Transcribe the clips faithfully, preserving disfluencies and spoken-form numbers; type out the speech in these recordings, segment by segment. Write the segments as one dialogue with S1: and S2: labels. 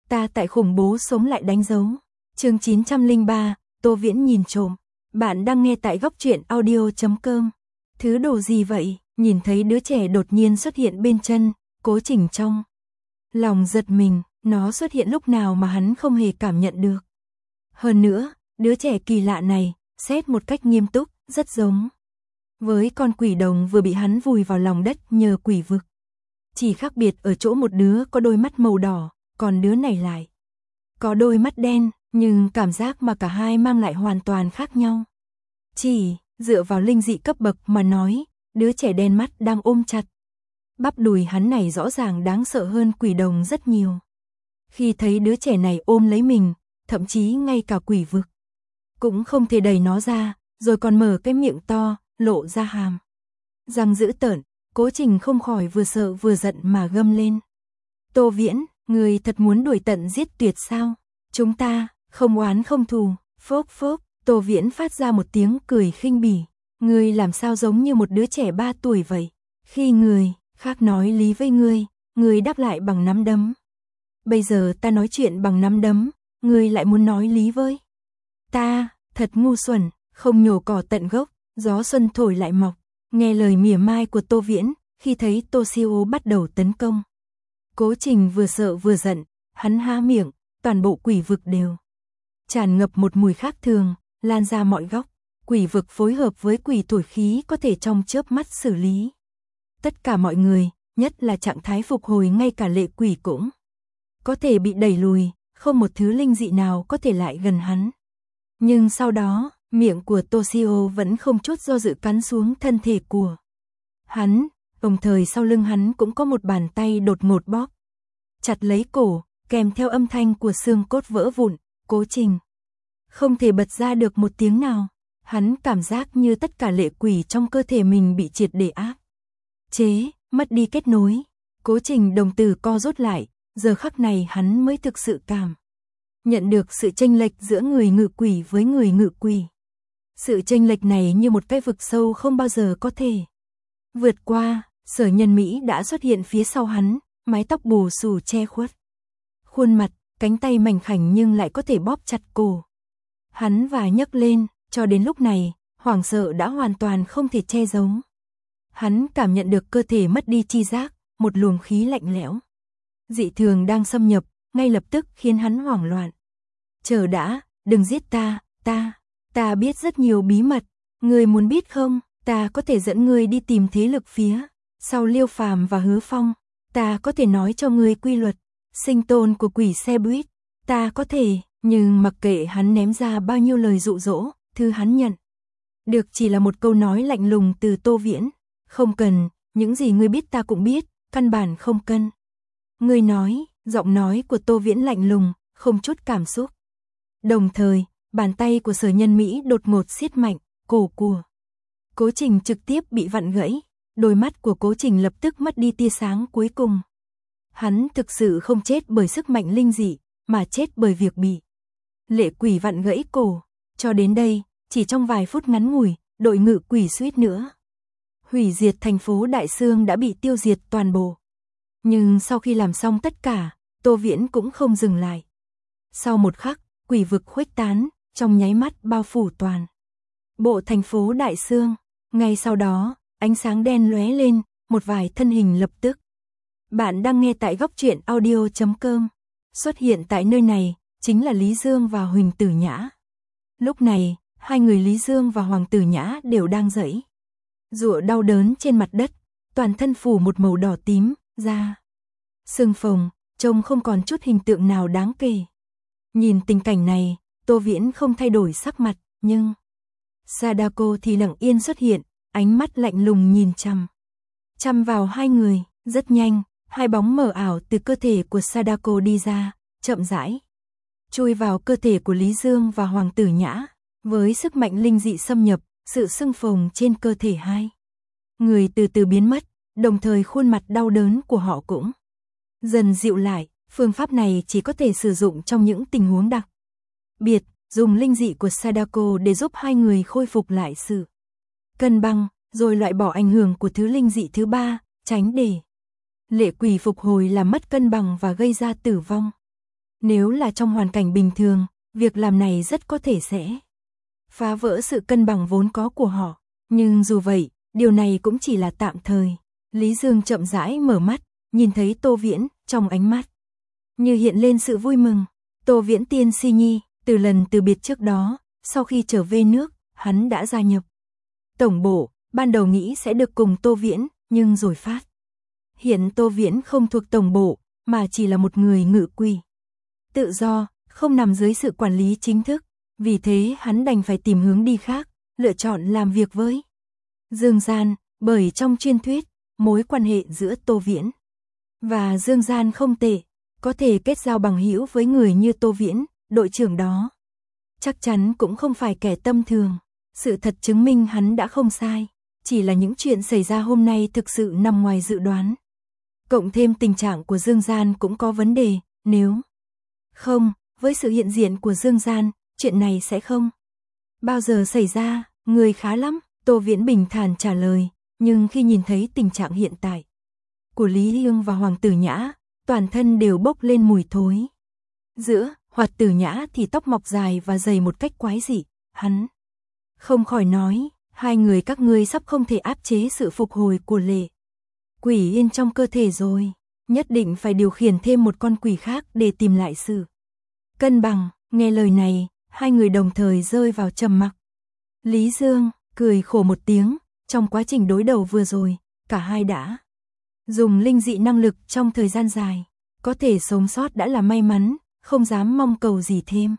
S1: ta tại khủng bố sống lại đánh dấu. Chương chín trăm lẻ ba, Tô Viễn nhìn trộm. Bạn đang nghe tại góc truyện audio chấm com. Thứ đồ gì vậy? Nhìn thấy đứa trẻ đột nhiên xuất hiện bên chân, Cố Trình trong lòng giật mình, nó xuất hiện lúc nào mà hắn không hề cảm nhận được. Hơn nữa, đứa trẻ kỳ lạ này, xét một cách nghiêm túc, rất giống với con quỷ đồng vừa bị hắn vùi vào lòng đất nhờ quỷ vực. Chỉ khác biệt ở chỗ một đứa có đôi mắt màu đỏ, còn đứa này lại có đôi mắt đen, nhưng cảm giác mà cả hai mang lại hoàn toàn khác nhau. Chỉ dựa vào linh dị cấp bậc mà nói, đứa trẻ đen mắt đang ôm chặt bắp đùi hắn này rõ ràng đáng sợ hơn quỷ đồng rất nhiều. Khi thấy đứa trẻ này ôm lấy mình, thậm chí ngay cả quỷ vực cũng không thể đẩy nó ra, rồi còn mở cái miệng to, lộ ra hàm răng dữ tợn. Cố Trình không khỏi vừa sợ vừa giận mà gầm lên. Tô Viễn, người thật muốn đuổi tận giết tuyệt sao? Chúng ta không oán không thù. Phốc phốc, Tô Viễn phát ra một tiếng cười khinh bỉ. Ngươi làm sao giống như một đứa trẻ ba tuổi vậy? Khi người khác nói lý với ngươi, ngươi đáp lại bằng nắm đấm. Bây giờ ta nói chuyện bằng nắm đấm, ngươi lại muốn nói lý với ta, thật ngu xuẩn, không nhổ cỏ tận gốc, gió xuân thổi lại mọc. Nghe lời mỉa mai của Tô Viễn, khi thấy Toshio bắt đầu tấn công, Cố Trình vừa sợ vừa giận, hắn há miệng, toàn bộ quỷ vực đều tràn ngập một mùi khác thường, lan ra mọi góc. Quỷ vực phối hợp với quỷ thổi khí có thể trong chớp mắt xử lý tất cả mọi người, nhất là trạng thái phục hồi ngay cả lệ quỷ cũng có thể bị đẩy lùi, không một thứ linh dị nào có thể lại gần hắn. Nhưng sau đó, miệng của Toshio vẫn không chút do dự cắn xuống thân thể của hắn, đồng thời sau lưng hắn cũng có một bàn tay đột ngột bóp chặt lấy cổ, kèm theo âm thanh của xương cốt vỡ vụn. Cố Trình không thể bật ra được một tiếng nào. Hắn cảm giác như tất cả lệ quỷ trong cơ thể mình bị triệt để áp chế, mất đi kết nối. Cố Trình đồng tử co rút lại, giờ khắc này hắn mới thực sự cảm nhận được sự chênh lệch giữa người ngự quỷ với người ngự quỷ. Sự chênh lệch này như một cái vực sâu không bao giờ có thể vượt qua. Sở Nhân Mỹ đã xuất hiện phía sau hắn, mái tóc bù xù che khuất khuôn mặt, cánh tay mảnh khảnh nhưng lại có thể bóp chặt cổ hắn và nhấc lên. Cho đến lúc này, hoảng sợ đã hoàn toàn không thể che giấu. Hắn cảm nhận được cơ thể mất đi chi giác, một luồng khí lạnh lẽo dị thường đang xâm nhập, ngay lập tức khiến hắn hoảng loạn. Chờ đã, đừng giết ta, ta, ta biết rất nhiều bí mật, ngươi muốn biết không? Ta có thể dẫn ngươi đi tìm thế lực phía sau Liêu Phàm và Hứa Phong, ta có thể nói cho ngươi quy luật sinh tồn của quỷ xe buýt, ta có thể. Nhưng mặc kệ hắn ném ra bao nhiêu lời dụ dỗ, thứ hắn nhận được chỉ là một câu nói lạnh lùng từ Tô Viễn. Không cần, những gì ngươi biết ta cũng biết, căn bản không cần ngươi nói. Giọng nói của Tô Viễn lạnh lùng, không chút cảm xúc. Đồng thời, bàn tay của Sở Nhân Mỹ đột ngột siết mạnh, cổ của Cố Trình trực tiếp bị vặn gãy. Đôi mắt của Cố Trình lập tức mất đi tia sáng cuối cùng. Hắn thực sự không chết bởi sức mạnh linh dị, mà chết bởi việc bị lệ quỷ vặn gãy cổ. Cho đến đây, chỉ trong vài phút ngắn ngủi, đội ngự quỷ suýt nữa hủy diệt thành phố Đại Sương đã bị tiêu diệt toàn bộ. Nhưng sau khi làm xong tất cả, Tô Viễn cũng không dừng lại. Sau một khắc, quỷ vực khuếch tán, trong nháy mắt bao phủ toàn bộ thành phố Đại Sương. Ngay sau đó, ánh sáng đen lóe lên, một vài thân hình lập tức. Bạn đang nghe tại góc truyện audio chấm com. Xuất hiện tại nơi này chính là Lý Dương và Huỳnh Tử Nhã. Lúc này, hai người Lý Dương và Hoàng Tử Nhã đều đang giãy giụa đau đớn trên mặt đất, toàn thân phủ một màu đỏ tím, da sưng phồng, trông không còn chút hình tượng nào đáng kể. Nhìn tình cảnh này, Tô Viễn không thay đổi sắc mặt, nhưng Sadako thì lặng yên xuất hiện, ánh mắt lạnh lùng nhìn chằm chằm vào hai người. Rất nhanh, hai bóng mờ ảo từ cơ thể của Sadako đi ra, chậm rãi chui vào cơ thể của Lý Dương và Hoàng Tử Nhã. Với sức mạnh linh dị xâm nhập, sự sưng phồng trên cơ thể hai người từ từ biến mất, đồng thời khuôn mặt đau đớn của họ cũng dần dịu lại. Phương pháp này chỉ có thể sử dụng trong những tình huống đặc biệt, dùng linh dị của Sadako để giúp hai người khôi phục lại sự cân bằng, rồi loại bỏ ảnh hưởng của thứ linh dị thứ ba, tránh để lệ quỷ phục hồi làm mất cân bằng và gây ra tử vong. Nếu là trong hoàn cảnh bình thường, việc làm này rất có thể sẽ phá vỡ sự cân bằng vốn có của họ. Nhưng dù vậy, điều này cũng chỉ là tạm thời. Lý Dương chậm rãi mở mắt, nhìn thấy Tô Viễn, trong ánh mắt như hiện lên sự vui mừng. Tô Viễn tiên si nhi, từ lần từ biệt trước đó, sau khi trở về nước, hắn đã gia nhập tổng bộ, ban đầu nghĩ sẽ được cùng Tô Viễn, nhưng rồi phát hiện Tô Viễn không thuộc tổng bộ, mà chỉ là một người ngự quỷ tự do, không nằm dưới sự quản lý chính thức, vì thế hắn đành phải tìm hướng đi khác, lựa chọn làm việc với Dương Gian, bởi trong truyền thuyết, mối quan hệ giữa Tô Viễn và Dương Gian không tệ, có thể kết giao bằng hữu với người như Tô Viễn, đội trưởng đó. Chắc chắn cũng không phải kẻ tâm thường, sự thật chứng minh hắn đã không sai, chỉ là những chuyện xảy ra hôm nay thực sự nằm ngoài dự đoán. Cộng thêm tình trạng của Dương Gian cũng có vấn đề, nếu không, với sự hiện diện của Dương Gian, chuyện này sẽ không bao giờ xảy ra, người khá lắm, Tô Viễn bình thản trả lời, nhưng khi nhìn thấy tình trạng hiện tại của Lý Hương và Hoàng Tử Nhã, toàn thân đều bốc lên mùi thối. Giữa Hoạt Tử Nhã thì tóc mọc dài và dày một cách quái dị, hắn không khỏi nói, hai người các ngươi sắp không thể áp chế sự phục hồi của lệ quỷ yên trong cơ thể rồi, nhất định phải điều khiển thêm một con quỷ khác để tìm lại sự cân bằng. Nghe lời này, hai người đồng thời rơi vào trầm mặc. Lý Dương cười khổ một tiếng, trong quá trình đối đầu vừa rồi, cả hai đã dùng linh dị năng lực trong thời gian dài, có thể sống sót đã là may mắn, không dám mong cầu gì thêm.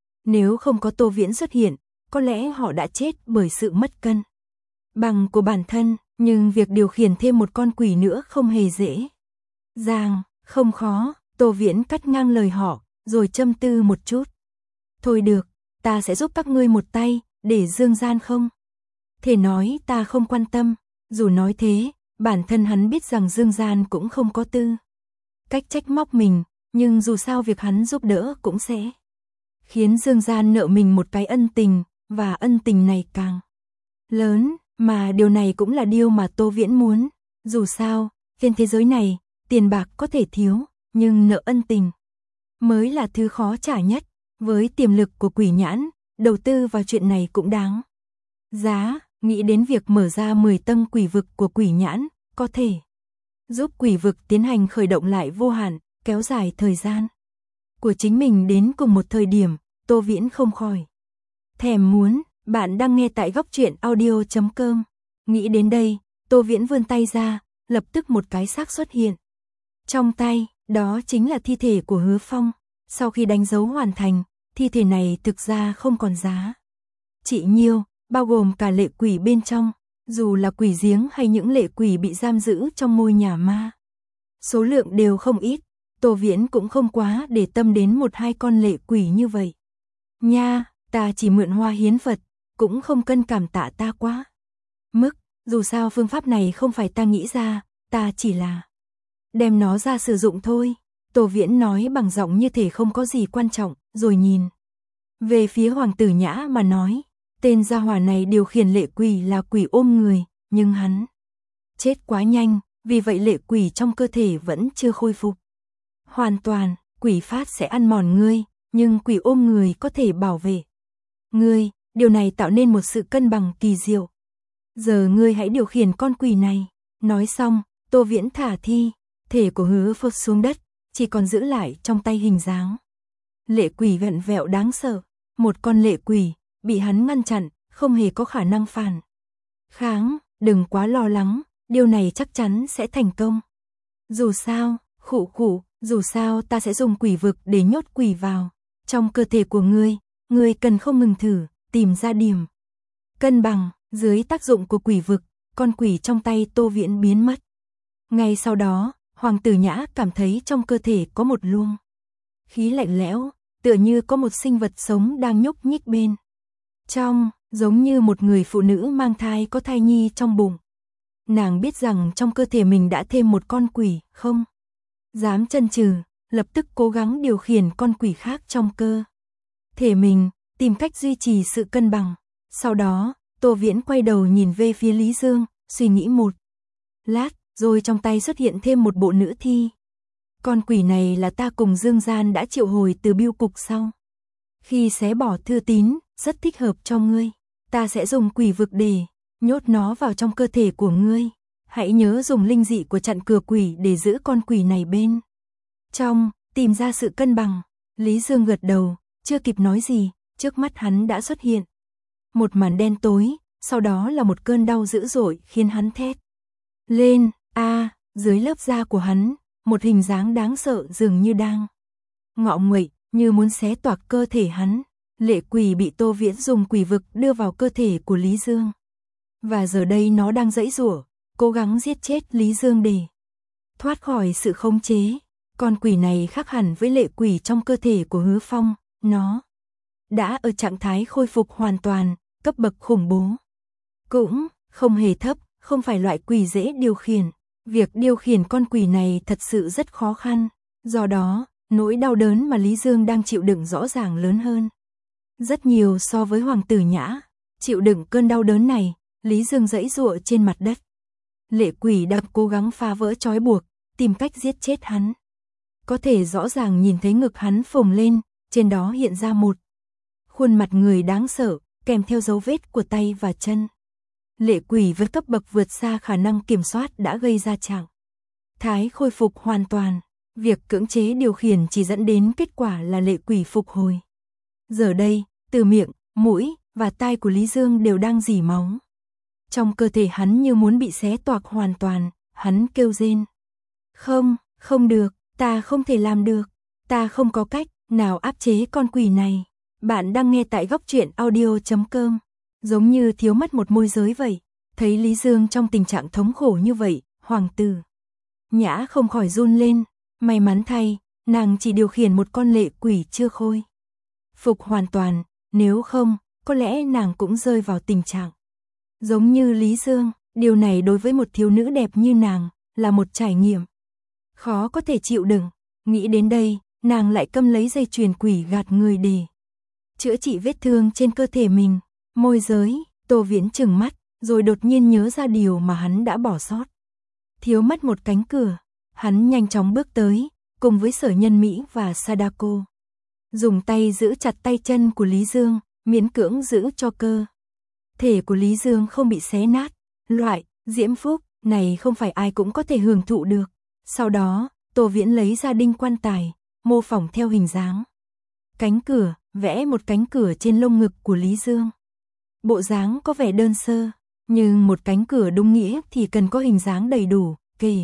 S1: Nếu không có Tô Viễn xuất hiện, có lẽ họ đã chết bởi sự mất cân bằng của bản thân, nhưng việc điều khiển thêm một con quỷ nữa không hề dễ dàng, không khó. Tô Viễn cắt ngang lời họ, rồi châm tư một chút. Thôi được, ta sẽ giúp các ngươi một tay, để Dương Gian không thể nói ta không quan tâm. Dù nói thế, bản thân hắn biết rằng Dương Gian cũng không có tư cách trách móc mình, nhưng dù sao việc hắn giúp đỡ cũng sẽ khiến Dương Gian nợ mình một cái ân tình, và ân tình này càng lớn, mà điều này cũng là điều mà Tô Viễn muốn. Dù sao, trên thế giới này, tiền bạc có thể thiếu, nhưng nợ ân tình mới là thứ khó trả nhất. Với tiềm lực của Quỷ Nhãn, đầu tư vào chuyện này cũng đáng giá. Nghĩ đến việc mở ra mười tầng quỷ vực của Quỷ Nhãn, có thể giúp quỷ vực tiến hành khởi động lại vô hạn, kéo dài thời gian của chính mình đến cùng một thời điểm, Tô Viễn không khỏi thèm muốn. Bạn đang nghe tại góc truyện audio chấm com. Nghĩ đến đây, Tô Viễn vươn tay ra, lập tức một cái xác xuất hiện trong tay, đó chính là thi thể của Hứa Phong. Sau khi đánh dấu hoàn thành, thi thể này thực ra không còn giá trị nhiều, bao gồm cả lệ quỷ bên trong, dù là quỷ giếng hay những lệ quỷ bị giam giữ trong ngôi nhà ma. Số lượng đều không ít, Tô Viễn cũng không quá để tâm đến một hai con lệ quỷ như vậy. Nha, ta chỉ mượn hoa hiến Phật, cũng không cần cảm tạ ta quá mức, dù sao phương pháp này không phải ta nghĩ ra, ta chỉ là đem nó ra sử dụng thôi. Tô Viễn nói bằng giọng như thể không có gì quan trọng, rồi nhìn về phía Hoàng Tử Nhã mà nói, tên gia hỏa này điều khiển lệ quỷ là quỷ ôm người, nhưng hắn chết quá nhanh, vì vậy lệ quỷ trong cơ thể vẫn chưa khôi phục hoàn toàn. Quỷ phát sẽ ăn mòn ngươi, nhưng quỷ ôm người có thể bảo vệ ngươi, điều này tạo nên một sự cân bằng kỳ diệu. Giờ ngươi hãy điều khiển con quỷ này. Nói xong, Tô Viễn thả thi thể của Hứa Phật xuống đất, chỉ còn giữ lại trong tay hình dáng lệ quỷ vặn vẹo đáng sợ. Một con lệ quỷ bị hắn ngăn chặn, không hề có khả năng phản kháng. Đừng quá lo lắng, điều này chắc chắn sẽ thành công. Dù sao, khụ khụ, dù sao ta sẽ dùng quỷ vực để nhốt quỷ vào trong cơ thể của ngươi, ngươi cần không ngừng thử tìm ra điểm cân bằng. Dưới tác dụng của quỷ vực, con quỷ trong tay Tô Viễn biến mất. Ngay sau đó, Hoàng Tử Nhã cảm thấy trong cơ thể có một luồng khí lạnh lẽo, tựa như có một sinh vật sống đang nhúc nhích bên trong, giống như một người phụ nữ mang thai có thai nhi trong bụng. Nàng biết rằng trong cơ thể mình đã thêm một con quỷ, không dám chần chừ, lập tức cố gắng điều khiển con quỷ khác trong cơ thể mình, tìm cách duy trì sự cân bằng. Sau đó, Tô Viễn quay đầu nhìn về phía Lý Dương, suy nghĩ một lát, rồi trong tay xuất hiện thêm một bộ nữ thi. Con quỷ này là ta cùng Dương Gian đã triệu hồi từ bưu cục sau. Khi xé bỏ thư tín, rất thích hợp cho ngươi. Ta sẽ dùng quỷ vực để nhốt nó vào trong cơ thể của ngươi. Hãy nhớ dùng linh dị của chặn cửa quỷ để giữ con quỷ này bên trong, tìm ra sự cân bằng. Lý Dương gật đầu, chưa kịp nói gì, trước mắt hắn đã xuất hiện một màn đen tối, sau đó là một cơn đau dữ dội khiến hắn thét lên. A, à, dưới lớp da của hắn, một hình dáng đáng sợ dường như đang ngọ nguậy, như muốn xé toạc cơ thể hắn. Lệ quỷ bị Tô Viễn dùng quỷ vực đưa vào cơ thể của Lý Dương. Và giờ đây nó đang giãy giụa, cố gắng giết chết Lý Dương để thoát khỏi sự khống chế. Con quỷ này khác hẳn với lệ quỷ trong cơ thể của Hứa Phong, nó đã ở trạng thái khôi phục hoàn toàn, cấp bậc khủng bố. Cũng không hề thấp, không phải loại quỷ dễ điều khiển. Việc điều khiển con quỷ này thật sự rất khó khăn. Do đó, nỗi đau đớn mà Lý Dương đang chịu đựng rõ ràng lớn hơn rất nhiều so với Hoàng tử Nhã. Chịu đựng cơn đau đớn này, Lý Dương giãy giụa trên mặt đất. Lệ quỷ đang cố gắng phá vỡ trói buộc, tìm cách giết chết hắn. Có thể rõ ràng nhìn thấy ngực hắn phồng lên, trên đó hiện ra một khuôn mặt người đáng sợ, kèm theo dấu vết của tay và chân. Lệ quỷ với cấp bậc vượt xa khả năng kiểm soát đã gây ra trạng thái khôi phục hoàn toàn. Việc cưỡng chế điều khiển chỉ dẫn đến kết quả là lệ quỷ phục hồi. Giờ đây, từ miệng, mũi và tai của Lý Dương đều đang rỉ máu. Trong cơ thể hắn như muốn bị xé toạc hoàn toàn, hắn kêu rên. Không, không được, ta không thể làm được, ta không có cách nào áp chế con quỷ này. Bạn đang nghe tại góc truyện audio chấm com. Giống như thiếu mất một môi giới vậy. Thấy Lý Dương trong tình trạng thống khổ như vậy, Hoàng tử Nhã không khỏi run lên. May mắn thay, nàng chỉ điều khiển một con lệ quỷ chưa khôi phục hoàn toàn, nếu không, có lẽ nàng cũng rơi vào tình trạng giống như Lý Dương. Điều này đối với một thiếu nữ đẹp như nàng là một trải nghiệm khó có thể chịu đựng. Nghĩ đến đây, nàng lại câm lấy dây chuyền quỷ gạt người để chữa trị vết thương trên cơ thể mình. Môi giới, Tô Viễn trừng mắt, rồi đột nhiên nhớ ra điều mà hắn đã bỏ sót. Thiếu mất một cánh cửa. Hắn nhanh chóng bước tới, cùng với Sở Nhân Mỹ và Sadako. Dùng tay giữ chặt tay chân của Lý Dương, miễn cưỡng giữ cho cơ thể của Lý Dương không bị xé nát. Loại diễm phúc này không phải ai cũng có thể hưởng thụ được. Sau đó, Tô Viễn lấy ra đinh quan tài, mô phỏng theo hình dáng cánh cửa, vẽ một cánh cửa trên lông ngực của Lý Dương. Bộ dáng có vẻ đơn sơ, nhưng một cánh cửa đúng nghĩa thì cần có hình dáng đầy đủ, kể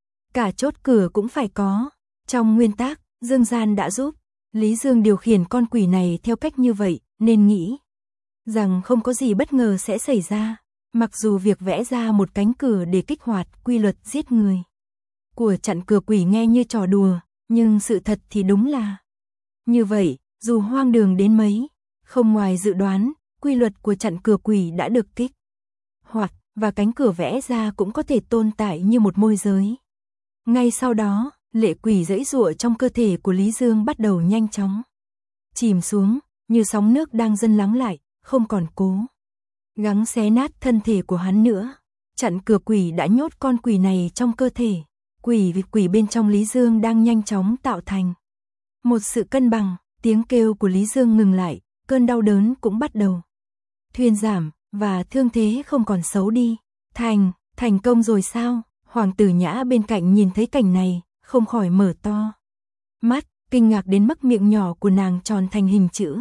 S1: cả chốt cửa cũng phải có. Trong nguyên tắc, Dương Gian đã giúp Lý Dương điều khiển con quỷ này theo cách như vậy, nên nghĩ rằng không có gì bất ngờ sẽ xảy ra. Mặc dù việc vẽ ra một cánh cửa để kích hoạt quy luật giết người của chặn cửa quỷ nghe như trò đùa, nhưng sự thật thì đúng là như vậy. Dù hoang đường đến mấy, không ngoài dự đoán, quy luật của chặn cửa quỷ đã được kích hoạt, và cánh cửa vẽ ra cũng có thể tồn tại như một môi giới. Ngay sau đó, lệ quỷ giãy giụa trong cơ thể của Lý Dương bắt đầu nhanh chóng chìm xuống, như sóng nước đang dần lắng lại, không còn cố gắng xé nát thân thể của hắn nữa. Chặn cửa quỷ đã nhốt con quỷ này trong cơ thể. Quỷ vì quỷ bên trong Lý Dương đang nhanh chóng tạo thành một sự cân bằng. Tiếng kêu của Lý Dương ngừng lại, cơn đau đớn cũng bắt đầu thuyên giảm, và thương thế không còn xấu đi. Thành, thành công rồi sao? Hoàng tử Nhã bên cạnh nhìn thấy cảnh này, không khỏi mở to mắt, kinh ngạc đến mức miệng nhỏ của nàng tròn thành hình chữ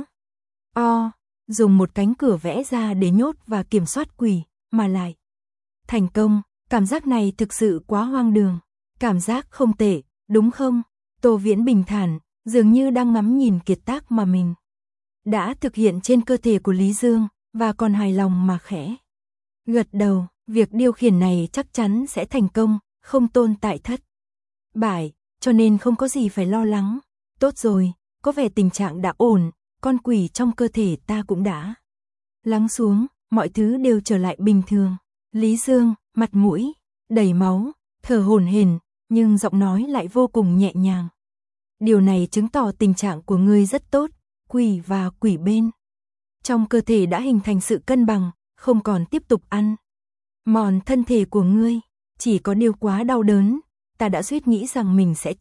S1: O, dùng một cánh cửa vẽ ra để nhốt và kiểm soát quỷ, mà lại thành công. Cảm giác này thực sự quá hoang đường. Cảm giác không tệ, đúng không? Tô Viễn bình thản, dường như đang ngắm nhìn kiệt tác mà mình đã thực hiện trên cơ thể của Lý Dương, và còn hài lòng mà khẽ gật đầu. Việc điều khiển này chắc chắn sẽ thành công, không tồn tại thất bại, cho nên không có gì phải lo lắng. Tốt rồi, có vẻ tình trạng đã ổn, con quỷ trong cơ thể ta cũng đã lắng xuống, mọi thứ đều trở lại bình thường. Lý Dương, mặt mũi đầy máu, thở hổn hển, nhưng giọng nói lại vô cùng nhẹ nhàng. Điều này chứng tỏ tình trạng của ngươi rất tốt, quỷ và quỷ bên trong cơ thể đã hình thành sự cân bằng, không còn tiếp tục ăn mòn thân thể của ngươi. Chỉ có điều quá đau đớn, ta đã suýt nghĩ rằng mình sẽ chết,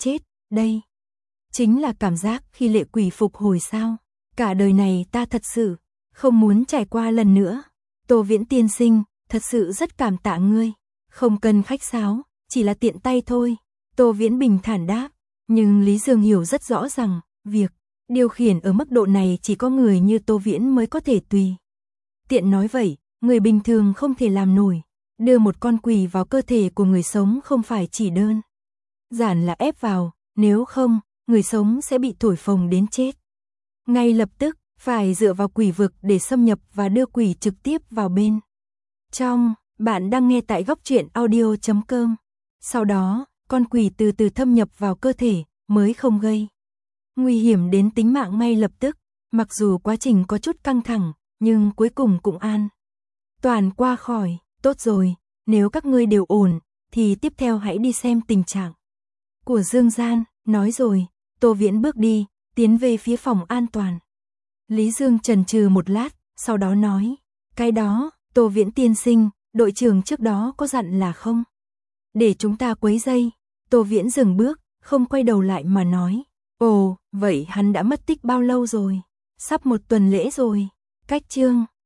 S1: đây chính là cảm giác khi lệ quỷ phục hồi sao? Cả đời này ta thật sự không muốn trải qua lần nữa. Tô Viễn tiên sinh, thật sự rất cảm tạ ngươi. Không cần khách sáo, chỉ là tiện tay thôi. Tô Viễn bình thản đáp, nhưng Lý Dương hiểu rất rõ rằng, việc điều khiển ở mức độ này chỉ có người như Tô Viễn mới có thể tùy tiện nói vậy, người bình thường không thể làm nổi. Đưa một con quỷ vào cơ thể của người sống không phải chỉ đơn giản là ép vào, nếu không, người sống sẽ bị thổi phồng đến chết. Ngay lập tức, phải dựa vào quỷ vực để xâm nhập và đưa quỷ trực tiếp vào bên trong. Bạn đang nghe tại góc truyện audio chấm com. Sau đó, con quỷ từ từ thâm nhập vào cơ thể, mới không gây nguy hiểm đến tính mạng ngay lập tức. Mặc dù quá trình có chút căng thẳng, nhưng cuối cùng cũng an toàn qua khỏi. Tốt rồi, nếu các ngươi đều ổn, thì tiếp theo hãy đi xem tình trạng của Dương Gian. Nói rồi, Tô Viễn bước đi, tiến về phía phòng an toàn. Lý Dương chần chừ một lát, sau đó nói, cái đó, Tô Viễn tiên sinh, đội trưởng trước đó có dặn là không để chúng ta quấy rầy. Tô Viễn dừng bước, không quay đầu lại mà nói, ồ, vậy hắn đã mất tích bao lâu rồi? Sắp một tuần lễ rồi. Cách chương